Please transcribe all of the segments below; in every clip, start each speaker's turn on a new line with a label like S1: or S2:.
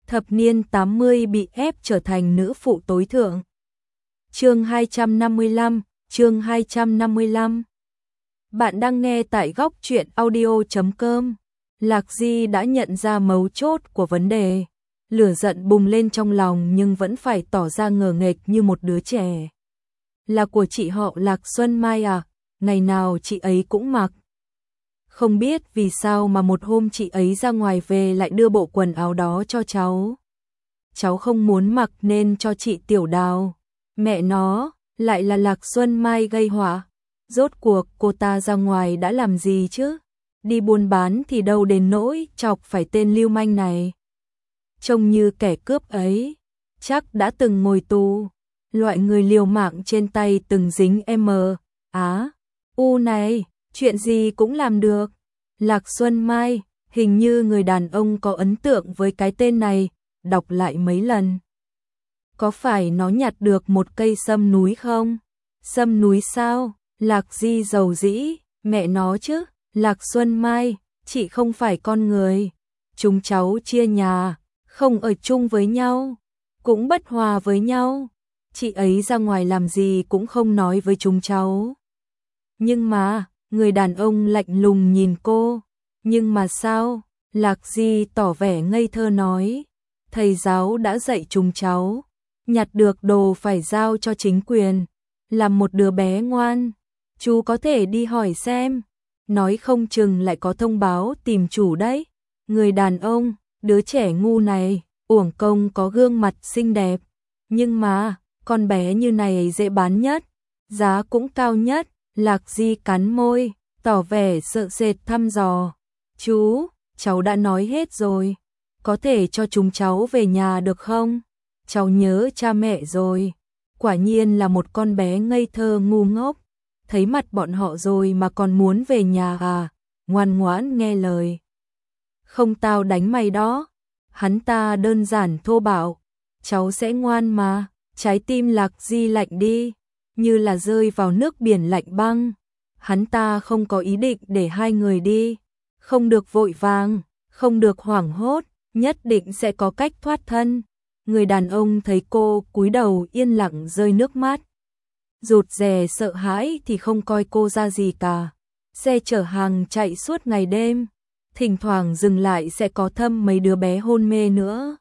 S1: Thập niên 80 bị ép trở thành nữ phụ tối thượng. Chương 255. Bạn đang nghe tại góc truyện audio.com. Lạc Di đã nhận ra mấu chốt của vấn đề. Lửa giận bùng lên trong lòng nhưng vẫn phải tỏ ra ngờ nghệch như một đứa trẻ. Là của chị họ Lạc Xuân Mai à? Ngày nào chị ấy cũng mặc. Không biết vì sao mà một hôm chị ấy ra ngoài về lại đưa bộ quần áo đó cho cháu. Cháu không muốn mặc nên cho chị Tiểu Đào. Mẹ nó, lại là Lạc Xuân Mai gây họa. Rốt cuộc cô ta ra ngoài đã làm gì chứ? Đi buôn bán thì đâu đến nỗi chọc phải tên lưu manh này. Trông như kẻ cướp ấy, chắc đã từng ngồi tù. Loại người liều mạng trên tay từng dính này, chuyện gì cũng làm được. Lạc Xuân Mai, hình như người đàn ông có ấn tượng với cái tên này, đọc lại mấy lần. Có phải nó nhặt được một cây sâm núi không? Sâm núi sao? Lạc Di dầu dĩ, mẹ nó chứ, Lạc Xuân Mai, chị không phải con người. Chúng cháu chia nhà, không ở chung với nhau, cũng bất hòa với nhau. Chị ấy ra ngoài làm gì cũng không nói với chúng cháu. Nhưng mà, người đàn ông lạnh lùng nhìn cô. Nhưng mà sao? Lạc Di tỏ vẻ ngây thơ nói. Thầy giáo đã dạy chúng cháu. Nhặt được đồ phải giao cho chính quyền. Làm một đứa bé ngoan. Chú có thể đi hỏi xem. Nói không chừng lại có thông báo tìm chủ đấy. Người đàn ông, đứa trẻ ngu này, uổng công có gương mặt xinh đẹp. Nhưng mà, con bé như này dễ bán nhất. Giá cũng cao nhất. Lạc Di cắn môi, tỏ vẻ sợ sệt thăm dò. Chú, cháu đã nói hết rồi. Có thể cho chúng cháu về nhà được không? Cháu nhớ cha mẹ rồi. Quả nhiên là một con bé ngây thơ ngu ngốc. Thấy mặt bọn họ rồi mà còn muốn về nhà à? Ngoan ngoãn nghe lời. Không tao đánh mày đó. Hắn ta đơn giản thô bạo. Cháu sẽ ngoan mà. Trái tim Lạc Di lạnh đi. Như là rơi vào nước biển lạnh băng. Hắn ta không có ý định để hai người đi. Không được vội vàng, không được hoảng hốt, nhất định sẽ có cách thoát thân. Người đàn ông thấy cô cúi đầu yên lặng rơi nước mắt. Rụt rè sợ hãi thì không coi cô ra gì cả. Xe chở hàng chạy suốt ngày đêm. Thỉnh thoảng dừng lại sẽ có thăm mấy đứa bé hôn mê nữa.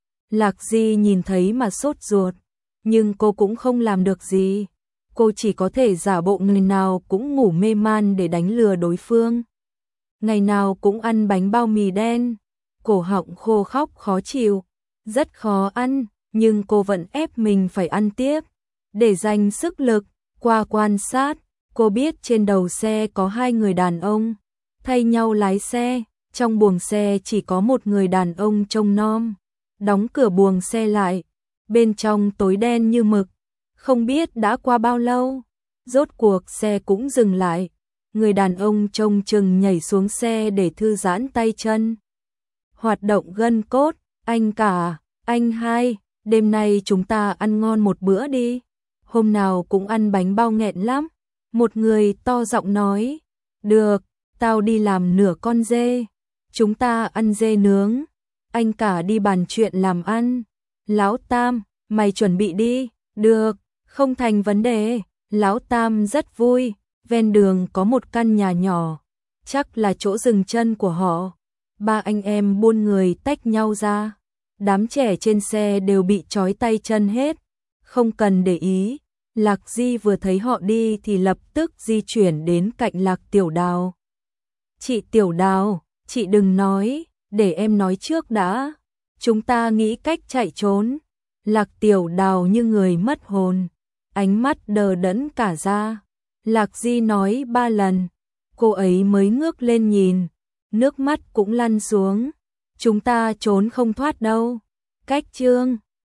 S1: Lạc Di nhìn thấy mà sốt ruột. Nhưng cô cũng không làm được gì. Cô chỉ có thể giả bộ người nào cũng ngủ mê man để đánh lừa đối phương. Ngày nào cũng ăn bánh bao mì đen. Cổ họng khô khóc khó chịu. Rất khó ăn, nhưng cô vẫn ép mình phải ăn tiếp. Để dành sức lực, qua quan sát, cô biết trên đầu xe có hai người đàn ông. Thay nhau lái xe, trong buồng xe chỉ có một người đàn ông trông nom. Đóng cửa buồng xe lại, bên trong tối đen như mực. Không biết đã qua bao lâu, rốt cuộc xe cũng dừng lại. Người đàn ông trông chừng nhảy xuống xe để thư giãn tay chân. Hoạt động gân cốt, anh cả, anh hai, đêm nay chúng ta ăn ngon một bữa đi. Hôm nào cũng ăn bánh bao nghẹn lắm. Một người to giọng nói, được, tao đi làm nửa con dê. Chúng ta ăn dê nướng. Anh cả đi bàn chuyện làm ăn. Lão Tam, mày chuẩn bị đi, được. Không thành vấn đề, Lão Tam rất vui, ven đường có một căn nhà nhỏ, chắc là chỗ dừng chân của họ. Ba anh em buôn người tách nhau ra, đám trẻ trên xe đều bị trói tay chân hết, không cần để ý. Lạc Di vừa thấy họ đi thì lập tức di chuyển đến cạnh Lạc Tiểu Đào. Chị Tiểu Đào, chị đừng nói, để em nói trước đã, chúng ta nghĩ cách chạy trốn. Lạc Tiểu Đào như người mất hồn. Ánh mắt đờ đẫn cả ra. Lạc Di nói 3 lần. Cô ấy mới ngước lên nhìn. Nước mắt cũng lăn xuống. Chúng ta trốn không thoát đâu. Cách chương